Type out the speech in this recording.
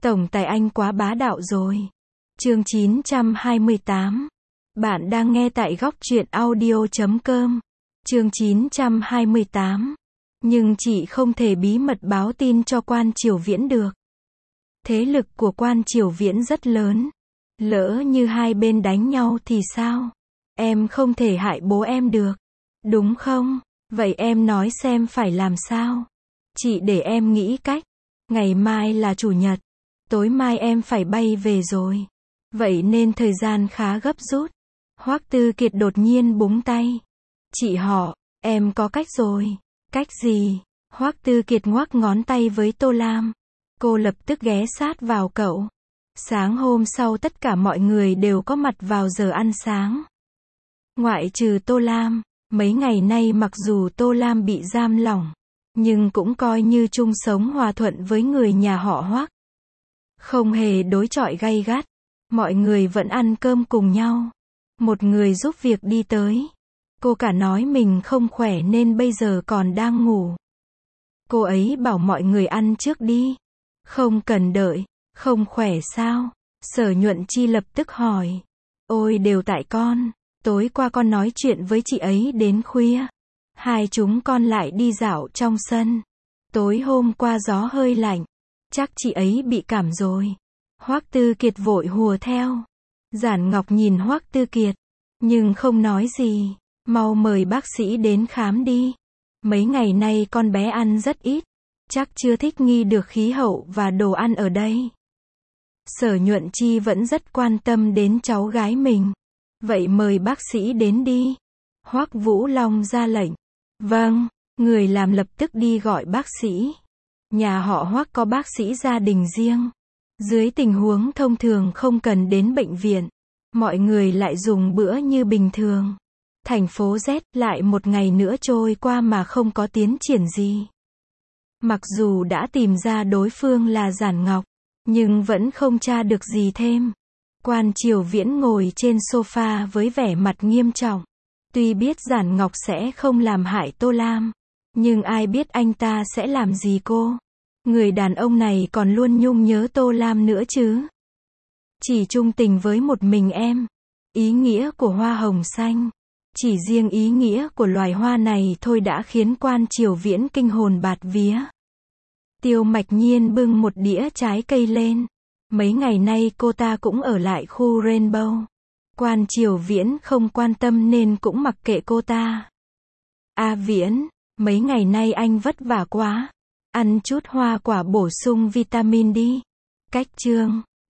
Tổng tài anh quá bá đạo rồi. Chương 928. Bạn đang nghe tại góc truyện audio.com. Chương 928. Nhưng chị không thể bí mật báo tin cho Quan Triều Viễn được. Thế lực của Quan Triều Viễn rất lớn. Lỡ như hai bên đánh nhau thì sao? Em không thể hại bố em được. Đúng không? Vậy em nói xem phải làm sao? Chị để em nghĩ cách. Ngày mai là chủ nhật. Tối mai em phải bay về rồi. Vậy nên thời gian khá gấp rút. Hoắc Tư Kiệt đột nhiên búng tay. Chị họ, em có cách rồi. Cách gì? Hoắc Tư Kiệt ngoắc ngón tay với Tô Lam. Cô lập tức ghé sát vào cậu. Sáng hôm sau tất cả mọi người đều có mặt vào giờ ăn sáng. Ngoại trừ Tô Lam, mấy ngày nay mặc dù Tô Lam bị giam lỏng, nhưng cũng coi như chung sống hòa thuận với người nhà họ Hoắc. Không hề đối chọi gay gắt, mọi người vẫn ăn cơm cùng nhau. Một người giúp việc đi tới. Cô cả nói mình không khỏe nên bây giờ còn đang ngủ. Cô ấy bảo mọi người ăn trước đi. Không cần đợi. Không khỏe sao? Sở Nhuận Chi lập tức hỏi. Ôi đều tại con. Tối qua con nói chuyện với chị ấy đến khuya. Hai chúng con lại đi dạo trong sân. Tối hôm qua gió hơi lạnh. Chắc chị ấy bị cảm rồi. Hoắc Tư Kiệt vội hùa theo. Giản Ngọc nhìn Hoắc Tư Kiệt, nhưng không nói gì. Mau mời bác sĩ đến khám đi. Mấy ngày nay con bé ăn rất ít. Chắc chưa thích nghi được khí hậu và đồ ăn ở đây. Sở Nhuận Chi vẫn rất quan tâm đến cháu gái mình. Vậy mời bác sĩ đến đi. Hoắc Vũ Long ra lệnh. Vâng, người làm lập tức đi gọi bác sĩ. Nhà họ Hoắc có bác sĩ gia đình riêng. Dưới tình huống thông thường không cần đến bệnh viện. Mọi người lại dùng bữa như bình thường. Thành phố Z lại một ngày nữa trôi qua mà không có tiến triển gì. Mặc dù đã tìm ra đối phương là Giản Ngọc, nhưng vẫn không tra được gì thêm. Quan Triều Viễn ngồi trên sofa với vẻ mặt nghiêm trọng. Tuy biết Giản Ngọc sẽ không làm hại Tô Lam, nhưng ai biết anh ta sẽ làm gì cô. Người đàn ông này còn luôn nhung nhớ Tô Lam nữa chứ. Chỉ chung tình với một mình em. Ý nghĩa của hoa hồng xanh. Chỉ riêng ý nghĩa của loài hoa này thôi đã khiến Quan Triều Viễn kinh hồn bạt vía. Tiêu Mạch Nhiên bưng một đĩa trái cây lên. Mấy ngày nay cô ta cũng ở lại khu Rainbow. Quan Triều Viễn không quan tâm nên cũng mặc kệ cô ta. A Viễn, mấy ngày nay anh vất vả quá. Ăn chút hoa quả bổ sung vitamin đi. Cách chương